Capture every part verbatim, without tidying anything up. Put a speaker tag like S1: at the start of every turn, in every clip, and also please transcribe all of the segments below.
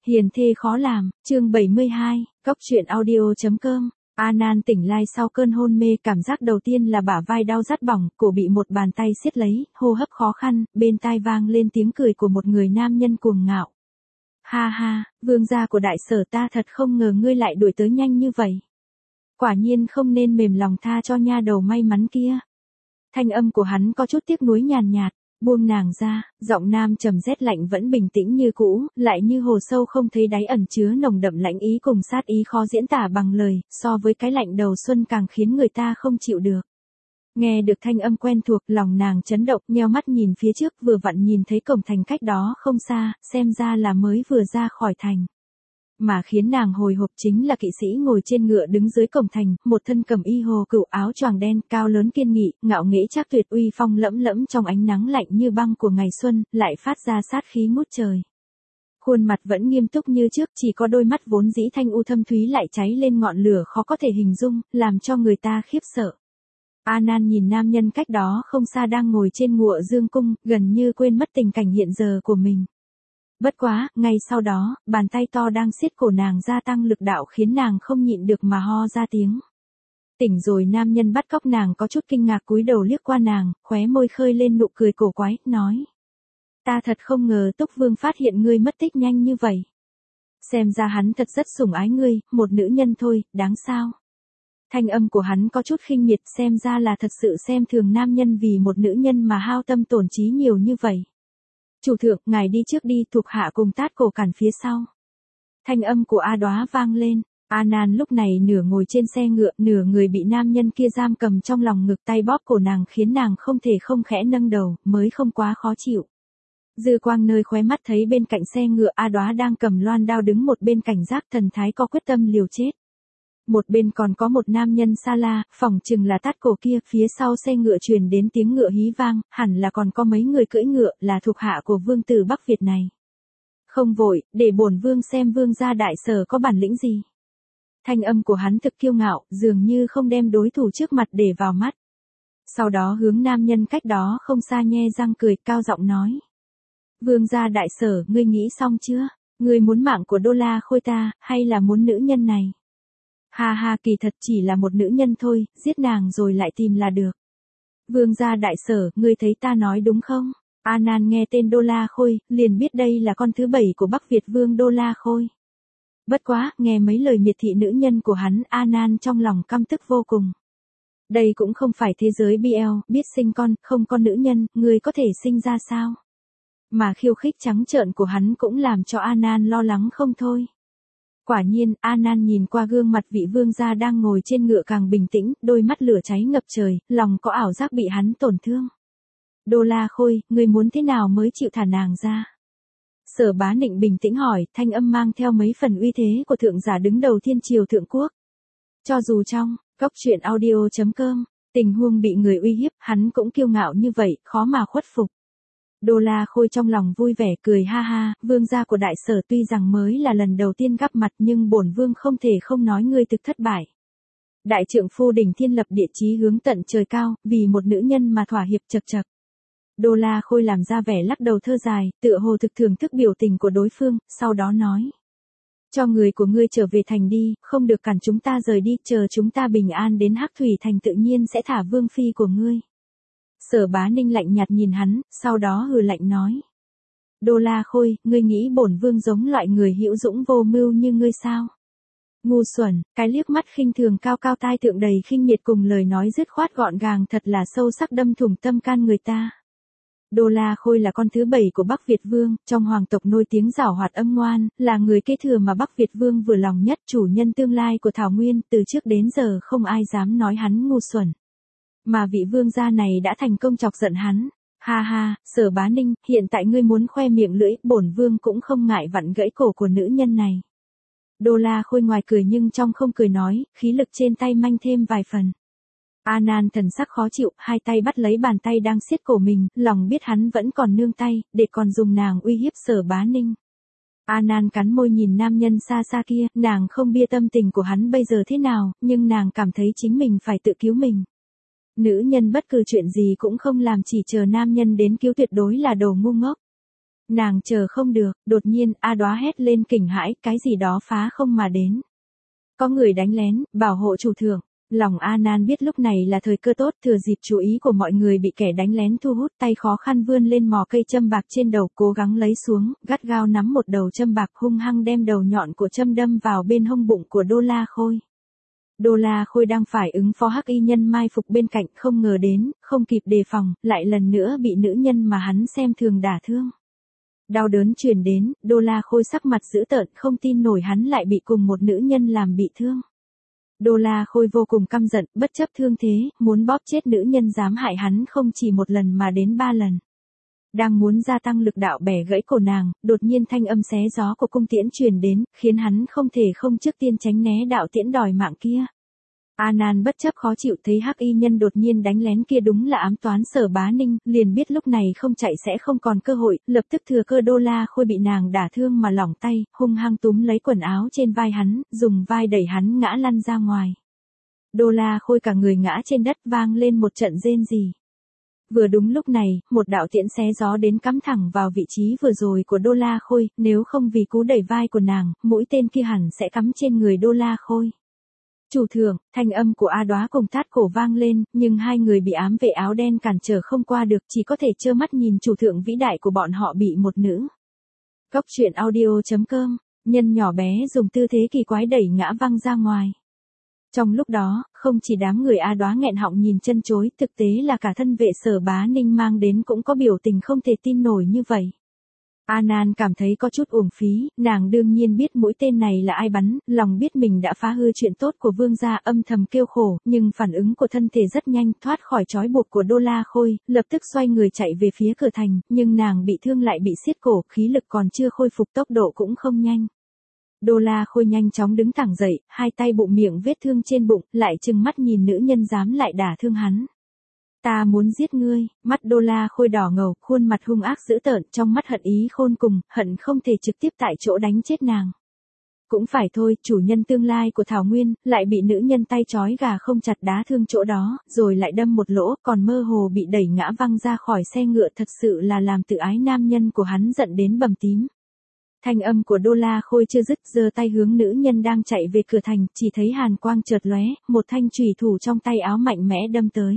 S1: Hiền thê khó làm, chương bảy mươi hai, Cốc truyện audio.com. An An tỉnh lại sau cơn hôn mê, cảm giác đầu tiên là bả vai đau rát bỏng, cổ bị một bàn tay siết lấy, hô hấp khó khăn, bên tai vang lên tiếng cười của một người nam nhân cuồng ngạo. Ha ha, vương gia của đại sở, ta thật không ngờ ngươi lại đuổi tới nhanh như vậy. Quả nhiên không nên mềm lòng tha cho nha đầu may mắn kia. Thanh âm của hắn có chút tiếc nuối nhàn nhạt. Buông nàng ra, giọng nam trầm rét lạnh vẫn bình tĩnh như cũ, lại như hồ sâu không thấy đáy, ẩn chứa nồng đậm lãnh ý cùng sát ý khó diễn tả bằng lời, so với cái lạnh đầu xuân càng khiến người ta không chịu được. Nghe được thanh âm quen thuộc, lòng nàng chấn động, nheo mắt nhìn phía trước, vừa vặn nhìn thấy cổng thành cách đó không xa, xem ra là mới vừa ra khỏi thành. Mà khiến nàng hồi hộp chính là kỵ sĩ ngồi trên ngựa đứng dưới cổng thành, một thân cẩm y hồ cựu, áo choàng đen, cao lớn kiên nghị, ngạo nghễ trác tuyệt, uy phong lẫm lẫm trong ánh nắng lạnh như băng của ngày xuân, lại phát ra sát khí ngút trời. Khuôn mặt vẫn nghiêm túc như trước, chỉ có đôi mắt vốn dĩ thanh u thâm thúy lại cháy lên ngọn lửa khó có thể hình dung, làm cho người ta khiếp sợ. An An nhìn nam nhân cách đó không xa đang ngồi trên ngựa dương cung, gần như quên mất tình cảnh hiện giờ của mình. Bất quá, ngay sau đó, bàn tay to đang siết cổ nàng gia tăng lực đạo khiến nàng không nhịn được mà ho ra tiếng. Tỉnh rồi, nam nhân bắt cóc nàng có chút kinh ngạc cúi đầu liếc qua nàng, khóe môi khơi lên nụ cười cổ quái, nói. Ta thật không ngờ Túc Vương phát hiện ngươi mất tích nhanh như vậy. Xem ra hắn thật rất sủng ái ngươi, một nữ nhân thôi, đáng sao. Thanh âm của hắn có chút khinh miệt, xem ra là thật sự xem thường nam nhân vì một nữ nhân mà hao tâm tổn trí nhiều như vậy. Chủ thượng, ngài đi trước đi, thuộc hạ cùng tát cổ cản phía sau. Thanh âm của A Đóa vang lên. An An lúc này nửa ngồi trên xe ngựa, nửa người bị nam nhân kia giam cầm trong lòng ngực, tay bóp cổ nàng khiến nàng không thể không khẽ nâng đầu, mới không quá khó chịu. Dư quang nơi khóe mắt thấy bên cạnh xe ngựa A Đóa đang cầm loan đao đứng một bên cảnh giác, thần thái có quyết tâm liều chết. Một bên còn có một nam nhân xa la, phỏng chừng là tát cổ kia, phía sau xe ngựa truyền đến tiếng ngựa hí vang, hẳn là còn có mấy người cưỡi ngựa, là thuộc hạ của vương tử Bắc Việt này. Không vội, để bổn vương xem vương gia đại sở có bản lĩnh gì. Thanh âm của hắn thực kiêu ngạo, dường như không đem đối thủ trước mặt để vào mắt. Sau đó hướng nam nhân cách đó không xa nhe răng cười, cao giọng nói. Vương gia đại sở, ngươi nghĩ xong chưa? Ngươi muốn mạng của Đô La Khôi ta, hay là muốn nữ nhân này? Ha ha, kỳ thật chỉ là một nữ nhân thôi, giết nàng rồi lại tìm là được. Vương gia đại sở, ngươi thấy ta nói đúng không? An An nghe tên Đô La Khôi, liền biết đây là con thứ bảy của Bắc Việt vương Đô La Khôi. Bất quá, nghe mấy lời miệt thị nữ nhân của hắn, An An trong lòng căm tức vô cùng. Đây cũng không phải thế giới bê lờ, biết sinh con, không con nữ nhân, ngươi có thể sinh ra sao? Mà khiêu khích trắng trợn của hắn cũng làm cho An An lo lắng không thôi. Quả nhiên, An An nhìn qua gương mặt vị vương gia đang ngồi trên ngựa càng bình tĩnh, đôi mắt lửa cháy ngập trời, lòng có ảo giác bị hắn tổn thương. Đô La Khôi, ngươi muốn thế nào mới chịu thả nàng ra? Sở Bá Nịnh bình tĩnh hỏi, thanh âm mang theo mấy phần uy thế của thượng giả đứng đầu thiên triều thượng quốc. Cho dù trong, Cốc truyện audio.com, tình huống bị người uy hiếp, hắn cũng kiêu ngạo như vậy, khó mà khuất phục. Đô La Khôi trong lòng vui vẻ cười ha ha, vương gia của đại sở tuy rằng mới là lần đầu tiên gặp mặt nhưng bổn vương không thể không nói ngươi thực thất bại. Đại trượng phu đỉnh thiên lập địa chí hướng tận trời cao, vì một nữ nhân mà thỏa hiệp chật chật. Đô La Khôi làm ra vẻ lắc đầu thơ dài, tựa hồ thực thưởng thức biểu tình của đối phương, sau đó nói. Cho người của ngươi trở về thành đi, không được cản chúng ta rời đi, chờ chúng ta bình an đến Hắc Thủy thành tự nhiên sẽ thả vương phi của ngươi. Sở Bá Ninh lạnh nhạt nhìn hắn, sau đó hừ lạnh nói. Đô La Khôi, ngươi nghĩ bổn vương giống loại người hữu dũng vô mưu như ngươi sao? Ngu xuẩn, cái liếc mắt khinh thường cao cao tai tượng đầy khinh miệt cùng lời nói dứt khoát gọn gàng thật là sâu sắc đâm thủng tâm can người ta. Đô La Khôi là con thứ bảy của Bắc Việt Vương, trong hoàng tộc nổi tiếng giảo hoạt âm ngoan, là người kế thừa mà Bắc Việt Vương vừa lòng nhất, chủ nhân tương lai của Thảo Nguyên, từ trước đến giờ không ai dám nói hắn ngu xuẩn. Mà vị vương gia này đã thành công chọc giận hắn. Ha ha, Sở Bá Ninh, hiện tại ngươi muốn khoe miệng lưỡi, bổn vương cũng không ngại vặn gãy cổ của nữ nhân này. Đô La Khôi ngoài cười nhưng trong không cười nói, khí lực trên tay manh thêm vài phần. An An thần sắc khó chịu, hai tay bắt lấy bàn tay đang siết cổ mình, lòng biết hắn vẫn còn nương tay, để còn dùng nàng uy hiếp Sở Bá Ninh. An An cắn môi nhìn nam nhân xa xa kia, nàng không biết tâm tình của hắn bây giờ thế nào, nhưng nàng cảm thấy chính mình phải tự cứu mình. Nữ nhân bất cứ chuyện gì cũng không làm, chỉ chờ nam nhân đến cứu tuyệt đối là đồ ngu ngốc. Nàng chờ không được, đột nhiên, A Đóa hét lên kinh hãi, cái gì đó phá không mà đến. Có người đánh lén, bảo hộ chủ thượng. Lòng A Nan biết lúc này là thời cơ tốt, thừa dịp chú ý của mọi người bị kẻ đánh lén thu hút, tay khó khăn vươn lên mò cây châm bạc trên đầu, cố gắng lấy xuống, gắt gao nắm một đầu châm bạc, hung hăng đem đầu nhọn của châm đâm vào bên hông bụng của Đô La Khôi. Đô La Khôi đang phải ứng phó hắc y nhân mai phục bên cạnh, không ngờ đến, không kịp đề phòng, lại lần nữa bị nữ nhân mà hắn xem thường đả thương. Đau đớn truyền đến, Đô La Khôi sắc mặt dữ tợn, không tin nổi hắn lại bị cùng một nữ nhân làm bị thương. Đô La Khôi vô cùng căm giận, bất chấp thương thế, muốn bóp chết nữ nhân dám hại hắn không chỉ một lần mà đến ba lần. Đang muốn gia tăng lực đạo bẻ gãy cổ nàng, đột nhiên thanh âm xé gió của cung tiễn truyền đến, khiến hắn không thể không trước tiên tránh né đạo tiễn đòi mạng kia. A Nan bất chấp khó chịu thấy hắc y nhân đột nhiên đánh lén kia đúng là ám toán Sở Bá Ninh, liền biết lúc này không chạy sẽ không còn cơ hội, lập tức thừa cơ Đô La Khôi bị nàng đả thương mà lỏng tay, hung hăng túm lấy quần áo trên vai hắn, dùng vai đẩy hắn ngã lăn ra ngoài. Đô La Khôi cả người ngã trên đất vang lên một trận rên rỉ. Vừa đúng lúc này, một đạo tiễn xé gió đến cắm thẳng vào vị trí vừa rồi của Đô La Khôi, nếu không vì cú đẩy vai của nàng, mũi tên kia hẳn sẽ cắm trên người Đô La Khôi. Chủ thượng, thanh âm của A Đóa cùng Tát Cổ vang lên, nhưng hai người bị ám vệ áo đen cản trở không qua được, chỉ có thể trơ mắt nhìn chủ thượng vĩ đại của bọn họ bị một nữ. Cốc truyện audio chấm com, nhân nhỏ bé dùng tư thế kỳ quái đẩy ngã văng ra ngoài. Trong lúc đó, không chỉ đám người A Đóa nghẹn họng nhìn chân chối, thực tế là cả thân vệ Sở Bá Ninh mang đến cũng có biểu tình không thể tin nổi như vậy. A Nan cảm thấy có chút uổng phí, nàng đương nhiên biết mũi tên này là ai bắn, lòng biết mình đã phá hư chuyện tốt của vương gia, âm thầm kêu khổ, nhưng phản ứng của thân thể rất nhanh, thoát khỏi trói buộc của Đô La Khôi, lập tức xoay người chạy về phía cửa thành, nhưng nàng bị thương lại bị siết cổ, khí lực còn chưa khôi phục, tốc độ cũng không nhanh. Đô La Khôi nhanh chóng đứng thẳng dậy, hai tay bụng miệng vết thương trên bụng, lại trừng mắt nhìn nữ nhân dám lại đả thương hắn. Ta muốn giết ngươi, mắt Đô La Khôi đỏ ngầu, khuôn mặt hung ác dữ tợn, trong mắt hận ý khôn cùng, hận không thể trực tiếp tại chỗ đánh chết nàng. Cũng phải thôi, chủ nhân tương lai của Thảo Nguyên, lại bị nữ nhân tay trói gà không chặt đá thương chỗ đó, rồi lại đâm một lỗ, còn mơ hồ bị đẩy ngã văng ra khỏi xe ngựa, thật sự là làm tự ái nam nhân của hắn giận đến bầm tím. Thanh âm của Đô La Khôi chưa dứt, giơ tay hướng nữ nhân đang chạy về cửa thành, chỉ thấy hàn quang chợt lóe, một thanh chùy thủ trong tay áo mạnh mẽ đâm tới.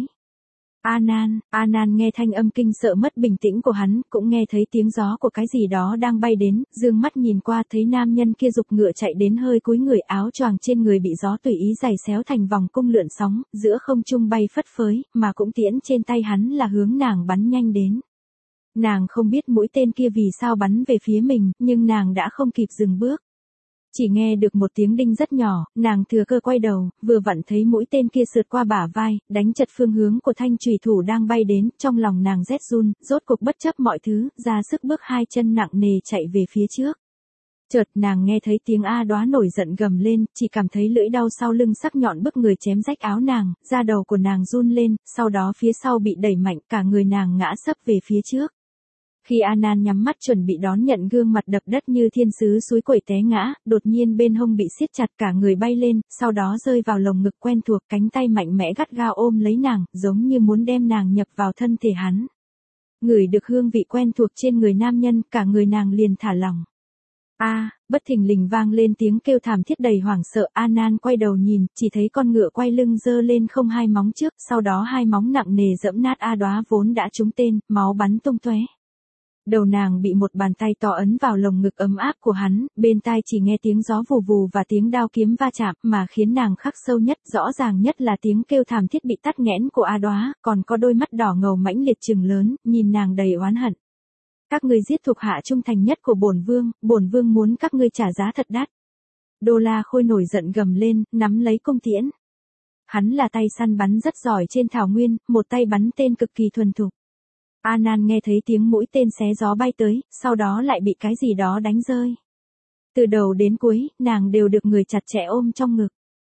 S1: A Nan, A Nan nghe thanh âm kinh sợ mất bình tĩnh của hắn, cũng nghe thấy tiếng gió của cái gì đó đang bay đến, dương mắt nhìn qua thấy nam nhân kia giục ngựa chạy đến hơi cúi người, áo choàng trên người bị gió tùy ý giày xéo thành vòng cung lượn sóng, giữa không trung bay phất phới, mà cũng tiễn trên tay hắn là hướng nàng bắn nhanh đến. Nàng không biết mũi tên kia vì sao bắn về phía mình, nhưng nàng đã không kịp dừng bước. Chỉ nghe được một tiếng đinh rất nhỏ, nàng thừa cơ quay đầu, vừa vặn thấy mũi tên kia sượt qua bả vai, đánh chật phương hướng của thanh chùy thủ đang bay đến, trong lòng nàng rét run, rốt cuộc bất chấp mọi thứ, ra sức bước hai chân nặng nề chạy về phía trước. Chợt nàng nghe thấy tiếng A Đóa nổi giận gầm lên, chỉ cảm thấy lưỡi đau sau lưng sắc nhọn bức người chém rách áo nàng, da đầu của nàng run lên, sau đó phía sau bị đẩy mạnh, cả người nàng ngã sấp về phía trước. Khi A Nan nhắm mắt chuẩn bị đón nhận, gương mặt đập đất như thiên sứ suối quẩy té ngã, đột nhiên bên hông bị siết chặt, cả người bay lên, sau đó rơi vào lồng ngực quen thuộc, cánh tay mạnh mẽ gắt gao ôm lấy nàng, giống như muốn đem nàng nhập vào thân thể hắn. Ngửi được hương vị quen thuộc trên người nam nhân, cả người nàng liền thả lỏng. A, bất thình lình vang lên tiếng kêu thảm thiết đầy hoảng sợ, A Nan quay đầu nhìn, chỉ thấy con ngựa quay lưng giơ lên không hai móng trước, sau đó hai móng nặng nề dẫm nát A Đóa vốn đã trúng tên, máu bắn tung tóe. Đầu nàng bị một bàn tay to ấn vào lồng ngực ấm áp của hắn, bên tai chỉ nghe tiếng gió vù vù và tiếng đao kiếm va chạm, mà khiến nàng khắc sâu nhất, rõ ràng nhất là tiếng kêu thảm thiết bị tắc nghẽn của A Đóa, còn có đôi mắt đỏ ngầu mãnh liệt trừng lớn, nhìn nàng đầy oán hận. Các ngươi giết thuộc hạ trung thành nhất của bổn vương, bổn vương muốn các ngươi trả giá thật đắt. Đô La Khôi nổi giận gầm lên, nắm lấy cung tiễn. Hắn là tay săn bắn rất giỏi trên thảo nguyên, một tay bắn tên cực kỳ thuần thục. A Nan nghe thấy tiếng mũi tên xé gió bay tới, sau đó lại bị cái gì đó đánh rơi. Từ đầu đến cuối, nàng đều được người chặt chẽ ôm trong ngực.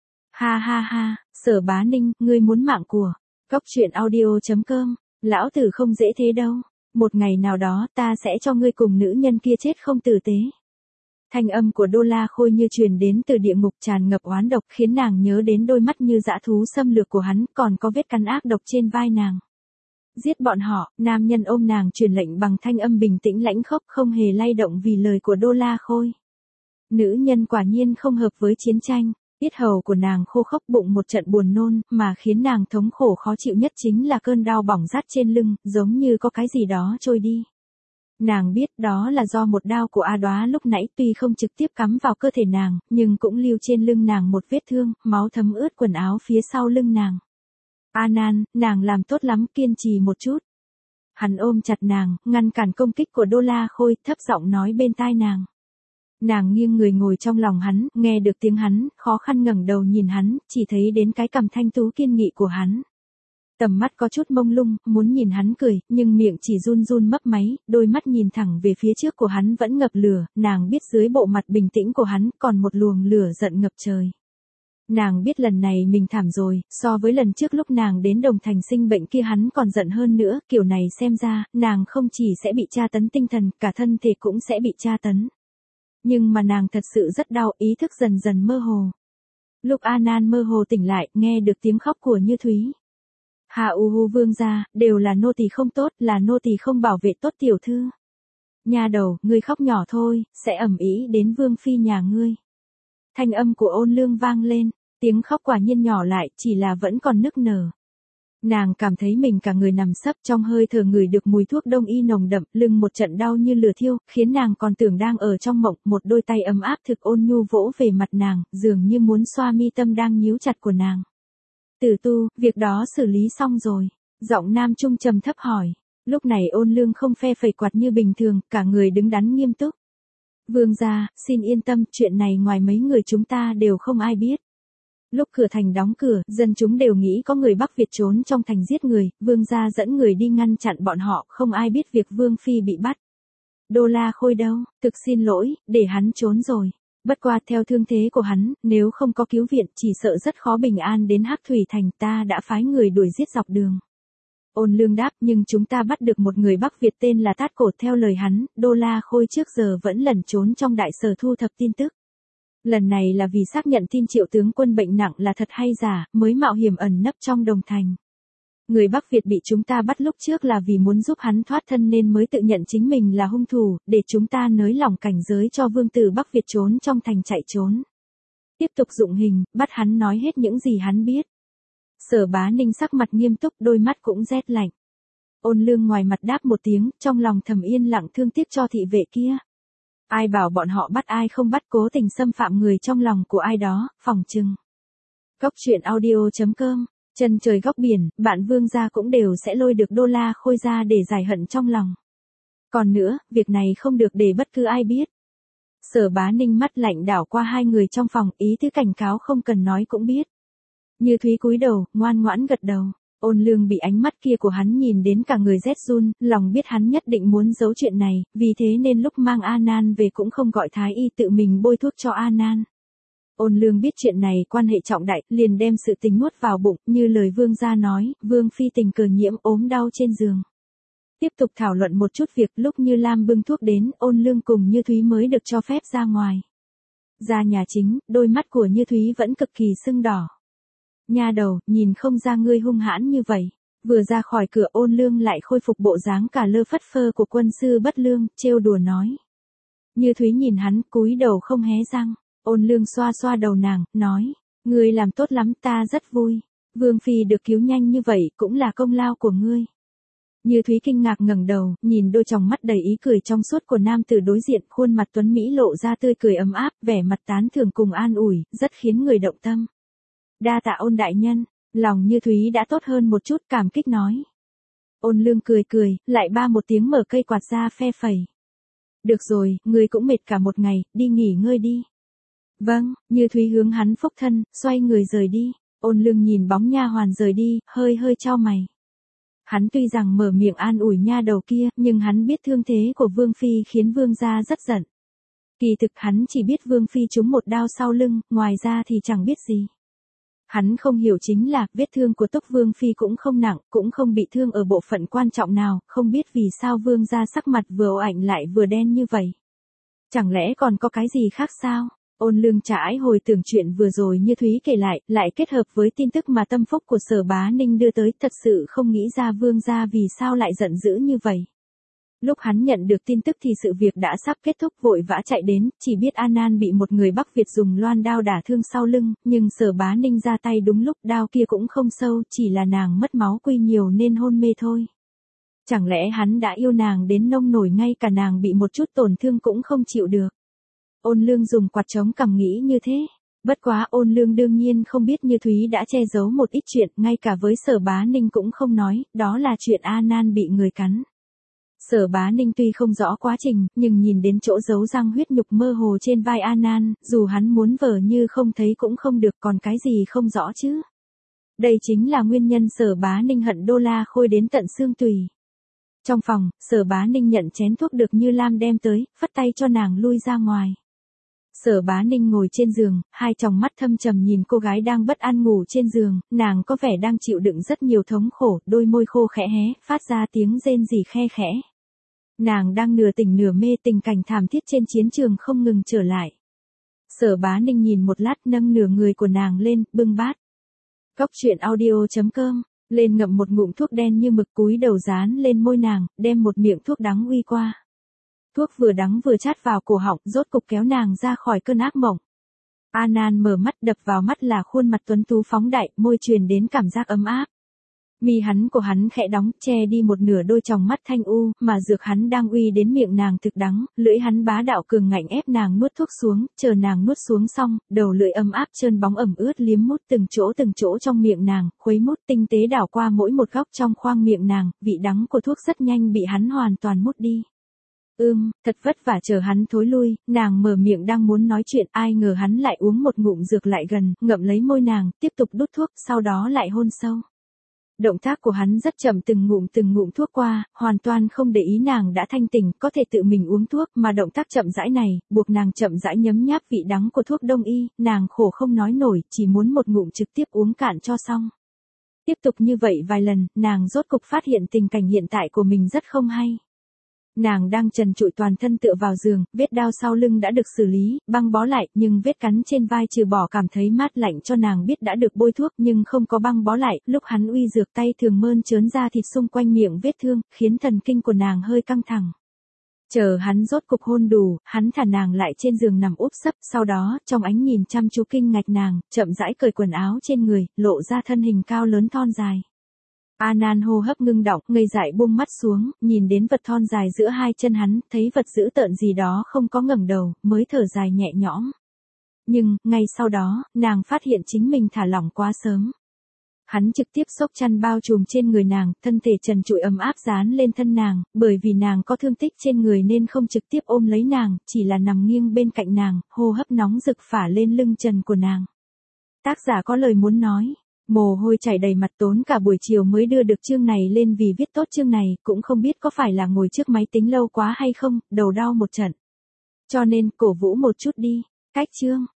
S1: Ha ha ha, Sở Bá Ninh, ngươi muốn mạng của. Cốc truyện audio chấm com, lão tử không dễ thế đâu. Một ngày nào đó ta sẽ cho ngươi cùng nữ nhân kia chết không tử tế. Thanh âm của Đô La Khôi như truyền đến từ địa ngục, tràn ngập oán độc, khiến nàng nhớ đến đôi mắt như dã thú xâm lược của hắn, còn có vết cắn ác độc trên vai nàng. Giết bọn họ, nam nhân ôm nàng truyền lệnh bằng thanh âm bình tĩnh lãnh khốc không hề lay động vì lời của Đô La Khôi. Nữ nhân quả nhiên không hợp với chiến tranh, yết hầu của nàng khô khốc bụng một trận buồn nôn, mà khiến nàng thống khổ khó chịu nhất chính là cơn đau bỏng rát trên lưng, giống như có cái gì đó trôi đi. Nàng biết đó là do một đao của A Đóa lúc nãy tuy không trực tiếp cắm vào cơ thể nàng, nhưng cũng lưu trên lưng nàng một vết thương, máu thấm ướt quần áo phía sau lưng nàng. A Nan, nàng làm tốt lắm, kiên trì một chút. Hắn ôm chặt nàng, ngăn cản công kích của Đô La Khôi, thấp giọng nói bên tai nàng. Nàng nghiêng người ngồi trong lòng hắn, nghe được tiếng hắn, khó khăn ngẩng đầu nhìn hắn, chỉ thấy đến cái cằm thanh tú kiên nghị của hắn. Tầm mắt có chút mông lung, muốn nhìn hắn cười, nhưng miệng chỉ run run mấp máy, đôi mắt nhìn thẳng về phía trước của hắn vẫn ngập lửa, nàng biết dưới bộ mặt bình tĩnh của hắn còn một luồng lửa giận ngập trời. Nàng biết lần này mình thảm rồi, so với lần trước lúc nàng đến Đồng Thành sinh bệnh kia hắn còn giận hơn nữa, kiểu này xem ra, nàng không chỉ sẽ bị tra tấn tinh thần, cả thân thể cũng sẽ bị tra tấn. Nhưng mà nàng thật sự rất đau, ý thức dần dần mơ hồ. Lúc A Nan mơ hồ tỉnh lại, nghe được tiếng khóc của Như Thúy. Hà u hu vương gia, đều là nô tỳ không tốt, là nô tỳ không bảo vệ tốt tiểu thư. Nha đầu, ngươi khóc nhỏ thôi, sẽ ầm ĩ đến vương phi nhà ngươi. Thanh âm của Ôn Lương vang lên, tiếng khóc quả nhiên nhỏ lại, chỉ là vẫn còn nức nở. Nàng cảm thấy mình cả người nằm sấp trong hơi thở ngửi được mùi thuốc đông y nồng đậm, lưng một trận đau như lửa thiêu, khiến nàng còn tưởng đang ở trong mộng, một đôi tay ấm áp thực ôn nhu vỗ về mặt nàng, dường như muốn xoa mi tâm đang nhíu chặt của nàng. Tử tu, việc đó xử lý xong rồi. Giọng nam trung trầm thấp hỏi. Lúc này Ôn Lương không phe phẩy quạt như bình thường, cả người đứng đắn nghiêm túc. Vương gia, xin yên tâm, chuyện này ngoài mấy người chúng ta đều không ai biết. Lúc cửa thành đóng cửa, dân chúng đều nghĩ có người Bắc Việt trốn trong thành giết người, vương gia dẫn người đi ngăn chặn bọn họ, không ai biết việc vương phi bị bắt. Đô La Khôi đâu, thực xin lỗi, để hắn trốn rồi. Bất qua theo thương thế của hắn, nếu không có cứu viện, chỉ sợ rất khó bình an đến Hắc Thủy Thành, ta đã phái người đuổi giết dọc đường. Ôn Lương đáp, nhưng chúng ta bắt được một người Bắc Việt tên là Tát Cổ, theo lời hắn, Đô La Khôi trước giờ vẫn lẩn trốn trong đại sở thu thập tin tức. Lần này là vì xác nhận tin Triệu tướng quân bệnh nặng là thật hay giả, mới mạo hiểm ẩn nấp trong Đồng Thành. Người Bắc Việt bị chúng ta bắt lúc trước là vì muốn giúp hắn thoát thân nên mới tự nhận chính mình là hung thủ, để chúng ta nới lỏng cảnh giới cho vương tử Bắc Việt trốn trong thành chạy trốn. Tiếp tục dụng hình, bắt hắn nói hết những gì hắn biết. Sở Bá Ninh sắc mặt nghiêm túc, đôi mắt cũng rét lạnh. Ôn Lương ngoài mặt đáp một tiếng, trong lòng thầm yên lặng thương tiếc cho thị vệ kia. Ai bảo bọn họ bắt ai không bắt, cố tình xâm phạm người trong lòng của ai đó, phỏng chừng. Góc truyện audio chấm com. Chân trời góc biển, bạn vương gia cũng đều sẽ lôi được Đô La Khôi ra để giải hận trong lòng. Còn nữa, việc này không được để bất cứ ai biết. Sở Bá Ninh mắt lạnh đảo qua hai người trong phòng, ý tứ cảnh cáo không cần nói cũng biết. Như Thúy cúi đầu, ngoan ngoãn gật đầu. Ôn Lương bị ánh mắt kia của hắn nhìn đến cả người rét run, lòng biết hắn nhất định muốn giấu chuyện này, vì thế nên lúc mang A Nan về cũng không gọi thái y tự mình bôi thuốc cho A Nan. Ôn Lương biết chuyện này quan hệ trọng đại, liền đem sự tình nuốt vào bụng, như lời vương gia nói, vương phi tình cờ nhiễm ốm đau trên giường. Tiếp tục thảo luận một chút việc, lúc Như Lam bưng thuốc đến, Ôn Lương cùng Như Thúy mới được cho phép ra ngoài. Ra nhà chính, đôi mắt của Như Thúy vẫn cực kỳ sưng đỏ. Nha đầu, nhìn không ra ngươi hung hãn như vậy. Vừa ra khỏi cửa Ôn Lương lại khôi phục bộ dáng cả lơ phất phơ của quân sư bất lương, trêu đùa nói. Như Thúy nhìn hắn, cúi đầu không hé răng. Ôn Lương xoa xoa đầu nàng, nói, ngươi làm tốt lắm, ta rất vui. Vương phi được cứu nhanh như vậy cũng là công lao của ngươi. Như Thúy kinh ngạc ngẩng đầu, nhìn đôi tròng mắt đầy ý cười trong suốt của nam tử đối diện, khuôn mặt tuấn mỹ lộ ra tươi cười ấm áp, vẻ mặt tán thưởng cùng an ủi, rất khiến người động tâm. Đa tạ Ôn đại nhân, lòng Như Thúy đã tốt hơn một chút, cảm kích nói. Ôn Lương cười cười, lại ba một tiếng mở cây quạt ra phe phẩy. Được rồi, ngươi cũng mệt cả một ngày, đi nghỉ ngơi đi. Vâng, Như Thúy hướng hắn phúc thân, xoay người rời đi. Ôn Lương nhìn bóng nha hoàn rời đi, hơi hơi chau mày. Hắn tuy rằng mở miệng an ủi nha đầu kia, nhưng hắn biết thương thế của Vương Phi khiến Vương gia rất giận. Kỳ thực hắn chỉ biết Vương Phi trúng một đao sau lưng, ngoài ra thì chẳng biết gì. Hắn không hiểu chính là, vết thương của Túc Vương Phi cũng không nặng, cũng không bị thương ở bộ phận quan trọng nào, không biết vì sao Vương gia sắc mặt vừa ồ ảnh lại vừa đen như vậy. Chẳng lẽ còn có cái gì khác sao? Ôn Lương trái hồi tưởng chuyện vừa rồi như Thúy kể lại, lại kết hợp với tin tức mà Tâm Phúc của Sở Bá Ninh đưa tới, thật sự không nghĩ ra Vương gia vì sao lại giận dữ như vậy. Lúc hắn nhận được tin tức thì sự việc đã sắp kết thúc, vội vã chạy đến, chỉ biết An An bị một người Bắc Việt dùng loan đao đả thương sau lưng, nhưng Sở Bá Ninh ra tay đúng lúc, đao kia cũng không sâu, chỉ là nàng mất máu quy nhiều nên hôn mê thôi. Chẳng lẽ hắn đã yêu nàng đến nông nổi ngay cả nàng bị một chút tổn thương cũng không chịu được. Ôn Lương dùng quạt chống cằm nghĩ như thế. Bất quá Ôn Lương đương nhiên không biết Như Thúy đã che giấu một ít chuyện, ngay cả với Sở Bá Ninh cũng không nói, đó là chuyện An An bị người cắn. Sở Bá Ninh tuy không rõ quá trình, nhưng nhìn đến chỗ giấu răng huyết nhục mơ hồ trên vai An An, dù hắn muốn vờ như không thấy cũng không được, còn cái gì không rõ chứ. Đây chính là nguyên nhân Sở Bá Ninh hận Đô La Khôi đến tận xương tùy. Trong phòng, Sở Bá Ninh nhận chén thuốc được Như Lam đem tới, phất tay cho nàng lui ra ngoài. Sở Bá Ninh ngồi trên giường, hai tròng mắt thâm trầm nhìn cô gái đang bất an ngủ trên giường, nàng có vẻ đang chịu đựng rất nhiều thống khổ, đôi môi khô khẽ hé, phát ra tiếng rên rỉ khe khẽ. Nàng đang nửa tỉnh nửa mê, tình cảnh thảm thiết trên chiến trường không ngừng trở lại. Sở Bá Ninh nhìn một lát, nâng nửa người của nàng lên, bưng bát. Cóc truyện audio chấm com, lên ngậm một ngụm thuốc đen như mực, cúi đầu dán lên môi nàng, đem một miệng thuốc đắng uy qua. Thuốc vừa đắng vừa chát vào cổ họng, rốt cục kéo nàng ra khỏi cơn ác mộng. An An mở mắt, đập vào mắt là khuôn mặt tuấn tú phóng đại, môi truyền đến cảm giác ấm áp. Mi hắn của hắn khẽ đóng, che đi một nửa đôi tròng mắt thanh u, mà dược hắn đang uy đến miệng nàng thực đắng, lưỡi hắn bá đạo cường ngạnh ép nàng nuốt thuốc xuống, chờ nàng nuốt xuống xong, đầu lưỡi ấm áp trơn bóng ẩm ướt liếm mút từng chỗ từng chỗ trong miệng nàng, khuấy mút tinh tế đảo qua mỗi một góc trong khoang miệng nàng, vị đắng của thuốc rất nhanh bị hắn hoàn toàn mút đi. Ưm, thật vất vả chờ hắn thối lui, nàng mở miệng đang muốn nói chuyện, ai ngờ hắn lại uống một ngụm dược lại gần, ngậm lấy môi nàng, tiếp tục đút thuốc, sau đó lại hôn sâu. Động tác của hắn rất chậm, từng ngụm từng ngụm thuốc qua, hoàn toàn không để ý nàng đã thanh tỉnh, có thể tự mình uống thuốc, mà động tác chậm rãi này, buộc nàng chậm rãi nhấm nháp vị đắng của thuốc đông y, nàng khổ không nói nổi, chỉ muốn một ngụm trực tiếp uống cạn cho xong. Tiếp tục như vậy vài lần, nàng rốt cục phát hiện tình cảnh hiện tại của mình rất không hay. Nàng đang trần trụi toàn thân tựa vào giường, vết đao sau lưng đã được xử lý, băng bó lại, nhưng vết cắn trên vai trừ bỏ cảm thấy mát lạnh cho nàng biết đã được bôi thuốc nhưng không có băng bó lại, lúc hắn uy dược tay thường mơn trớn ra thịt xung quanh miệng vết thương, khiến thần kinh của nàng hơi căng thẳng. Chờ hắn rốt cục hôn đủ, hắn thả nàng lại trên giường nằm úp sấp, sau đó, trong ánh nhìn chăm chú kinh ngạch nàng, chậm rãi cởi quần áo trên người, lộ ra thân hình cao lớn thon dài. An An hô hấp ngưng đọng, ngây dại buông mắt xuống, nhìn đến vật thon dài giữa hai chân hắn, thấy vật dữ tợn gì đó không có ngẩng đầu, mới thở dài nhẹ nhõm. Nhưng, ngay sau đó, nàng phát hiện chính mình thả lỏng quá sớm. Hắn trực tiếp xốc chăn bao trùm trên người nàng, thân thể trần trụi ấm áp dán lên thân nàng, bởi vì nàng có thương tích trên người nên không trực tiếp ôm lấy nàng, chỉ là nằm nghiêng bên cạnh nàng, hô hấp nóng rực phả lên lưng trần của nàng. Tác giả có lời muốn nói. Mồ hôi chảy đầy mặt, tốn cả buổi chiều mới đưa được chương này lên vì viết tốt chương này, cũng không biết có phải là ngồi trước máy tính lâu quá hay không, đầu đau một trận. Cho nên, cổ vũ một chút đi. Cách chương.